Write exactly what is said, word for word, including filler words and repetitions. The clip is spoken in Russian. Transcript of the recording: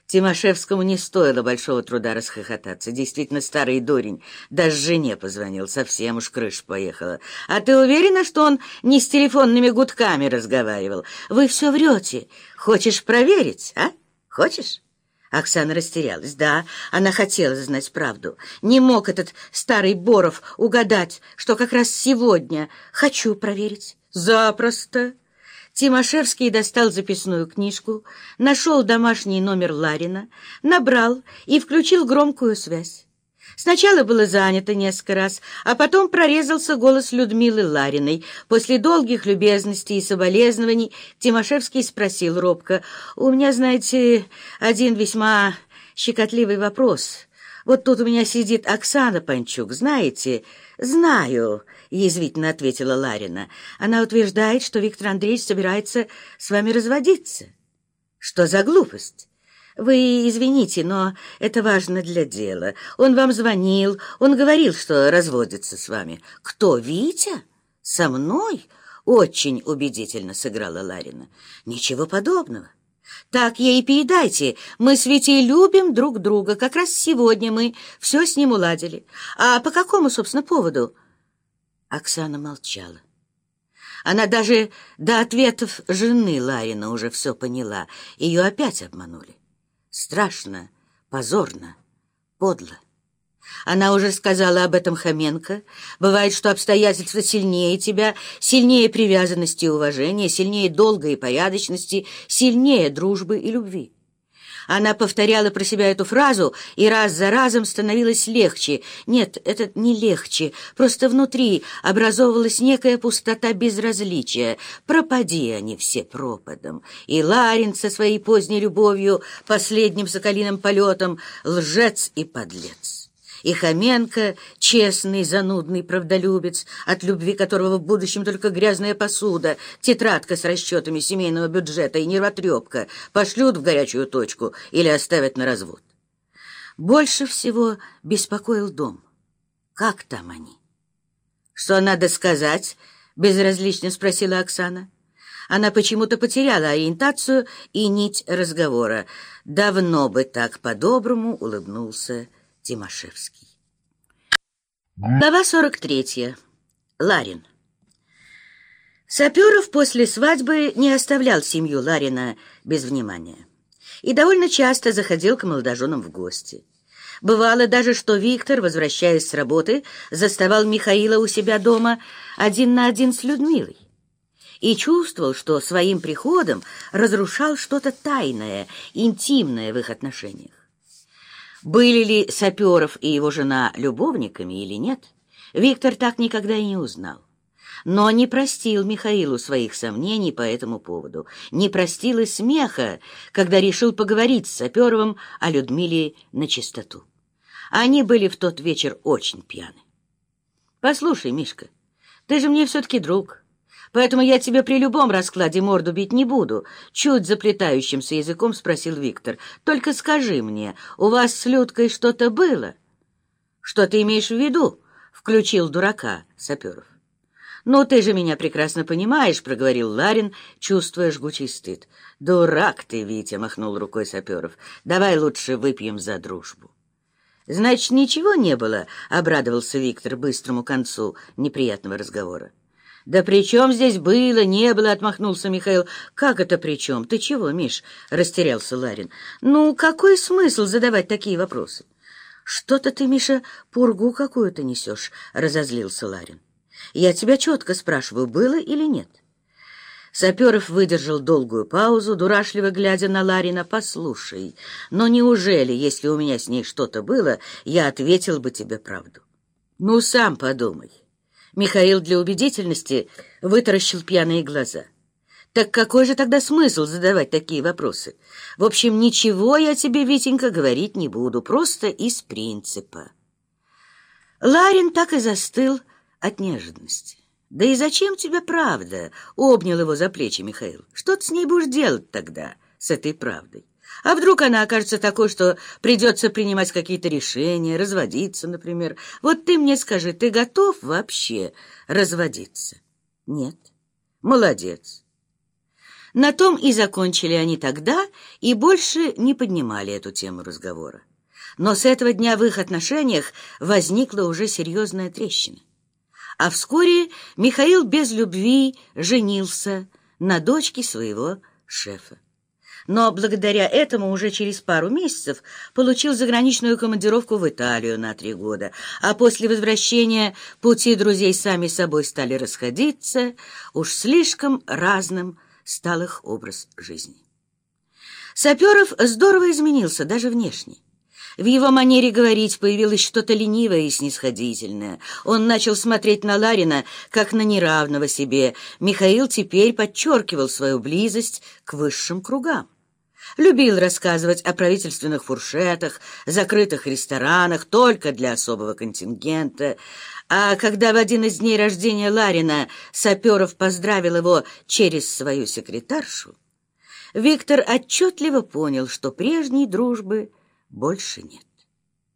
Тимошевскому не стоило большого труда расхохотаться. Действительно, старый дурень. Даже жене позвонил, совсем уж крыша поехала. А ты уверена, что он не с телефонными гудками разговаривал? Вы все врете. Хочешь проверить, а? Хочешь? Оксана растерялась. Да, она хотела знать правду. Не мог этот старый Боров угадать, что как раз сегодня. Хочу проверить. Запросто. Тимошевский достал записную книжку, нашел домашний номер Ларина, набрал и включил громкую связь. Сначала было занято несколько раз, а потом прорезался голос Людмилы Лариной. После долгих любезностей и соболезнований Тимошевский спросил робко: «У меня, знаете, один весьма щекотливый вопрос. Вот тут у меня сидит Оксана Панчук, знаете?» «Знаю», — язвительно ответила Ларина. «Она утверждает, что Виктор Андреевич собирается с вами разводиться». «Что за глупость? Вы извините, но это важно для дела. Он вам звонил, он говорил, что разводится с вами». «Кто, Витя? Со мной?» — очень убедительно сыграла Ларина. «Ничего подобного. Так ей передайте, мы с Витей любим друг друга. Как раз сегодня мы все с ним уладили. А по какому, собственно, поводу?» Оксана молчала. Она даже до ответов жены Ларина уже все поняла. Ее опять обманули. Страшно, позорно, подло. Она уже сказала об этом Хоменко. Бывает, что обстоятельства сильнее тебя, сильнее привязанности и уважения, сильнее долга и порядочности, сильнее дружбы и любви. Она повторяла про себя эту фразу, и раз за разом становилось легче. Нет, это не легче, просто внутри образовывалась некая пустота безразличия. Пропади они все пропадом. И Ларин со своей поздней любовью, последним соколиным полетом, лжец и подлец. И Хоменко, честный, занудный правдолюбец, от любви которого в будущем только грязная посуда, тетрадка с расчетами семейного бюджета и нервотрепка, пошлют в горячую точку или оставят на развод. Больше всего беспокоил дом. Как там они? «Что надо сказать?» — безразлично спросила Оксана. Она почему-то потеряла ориентацию и нить разговора. Давно бы так по-доброму улыбнулся Тимошевский. Глава сорок третья. Ларин. Саперов после свадьбы не оставлял семью Ларина без внимания и довольно часто заходил к молодоженам в гости. Бывало даже, что Виктор, возвращаясь с работы, заставал Михаила у себя дома один на один с Людмилой и чувствовал, что своим приходом разрушал что-то тайное, интимное в их отношениях. Были ли Саперов и его жена любовниками или нет, Виктор так никогда и не узнал. Но не простил Михаилу своих сомнений по этому поводу, не простил и смеха, когда решил поговорить с Саперовым о Людмиле начистоту. Они были в тот вечер очень пьяны. «Послушай, Мишка, ты же мне все-таки друг, поэтому я тебе при любом раскладе морду бить не буду», — чуть заплетающимся языком спросил Виктор. «Только скажи мне, у вас с Людкой что-то было?» «Что ты имеешь в виду?» — включил дурака Саперов. «Ну, ты же меня прекрасно понимаешь», — проговорил Ларин, чувствуя жгучий стыд. «Дурак ты, Витя», — махнул рукой Саперов. «Давай лучше выпьем за дружбу». «Значит, ничего не было?» — обрадовался Виктор быстрому концу неприятного разговора. «Да при чем здесь было, не было?» — отмахнулся Михаил. «Как это при чем? Ты чего, Миш?» — растерялся Ларин. «Ну, какой смысл задавать такие вопросы?» «Что-то ты, Миша, пургу какую-то несешь», — разозлился Ларин. «Я тебя четко спрашиваю, было или нет?» Саперов выдержал долгую паузу, дурашливо глядя на Ларина. «Послушай, но неужели, если у меня с ней что-то было, я ответил бы тебе правду?» «Ну, сам подумай». Михаил для убедительности вытаращил пьяные глаза. «Так какой же тогда смысл задавать такие вопросы? В общем, ничего я тебе, Витенька, говорить не буду, просто из принципа». Ларин так и застыл от неожиданности. «Да и зачем тебе правда?» — обнял его за плечи Михаил. «Что ты с ней будешь делать тогда, с этой правдой? А вдруг она окажется такой, что придется принимать какие-то решения, разводиться, например? Вот ты мне скажи, ты готов вообще разводиться?» «Нет». «Молодец». На том и закончили они тогда, и больше не поднимали эту тему разговора. Но с этого дня в их отношениях возникла уже серьезная трещина. А вскоре Михаил без любви женился на дочке своего шефа. Но благодаря этому уже через пару месяцев получил заграничную командировку в Италию на три года, а после возвращения пути друзей сами собой стали расходиться, уж слишком разным стал их образ жизни. Саперов здорово изменился, даже внешне. В его манере говорить появилось что-то ленивое и снисходительное. Он начал смотреть на Ларина, как на неравного себе. Михаил теперь подчеркивал свою близость к высшим кругам. Любил рассказывать о правительственных фуршетах, закрытых ресторанах только для особого контингента. А когда в один из дней рождения Ларина Саперов поздравил его через свою секретаршу, Виктор отчетливо понял, что прежней дружбы больше нет.